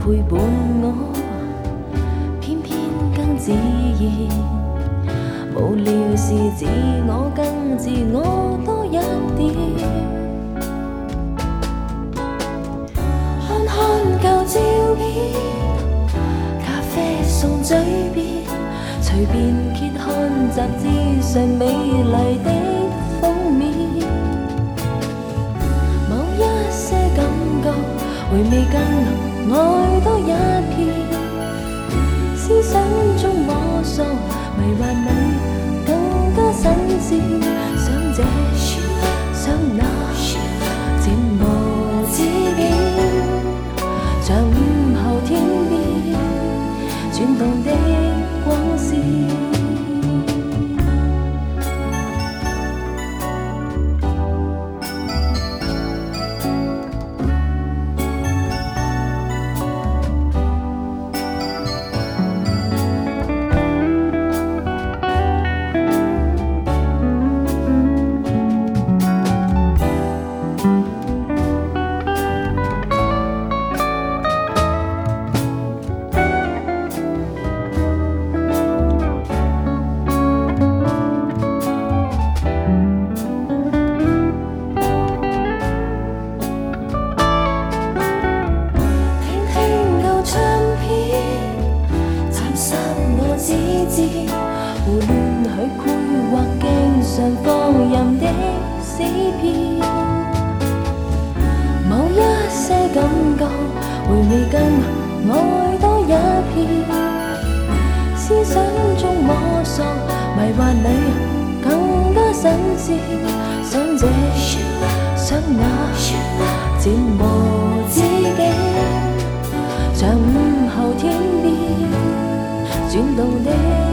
陪伴我，偏偏更自然。無聊時自我更自我多一點。看看舊照片，咖啡送嘴邊，隨便揭看雜誌上美麗的封面。某一些感覺，回味更能愛多一片。思想中摸索，迷幻裏更加新鮮。想這，想那，漸無止境，像午後天邊轉動的光線。胡亂去繪畫鏡上放任的詩篇，某一些感覺，回味更愛多一片。思想中摸索，迷幻裏更加新鮮。想這，想那，漸無止境，像午後天邊轉動的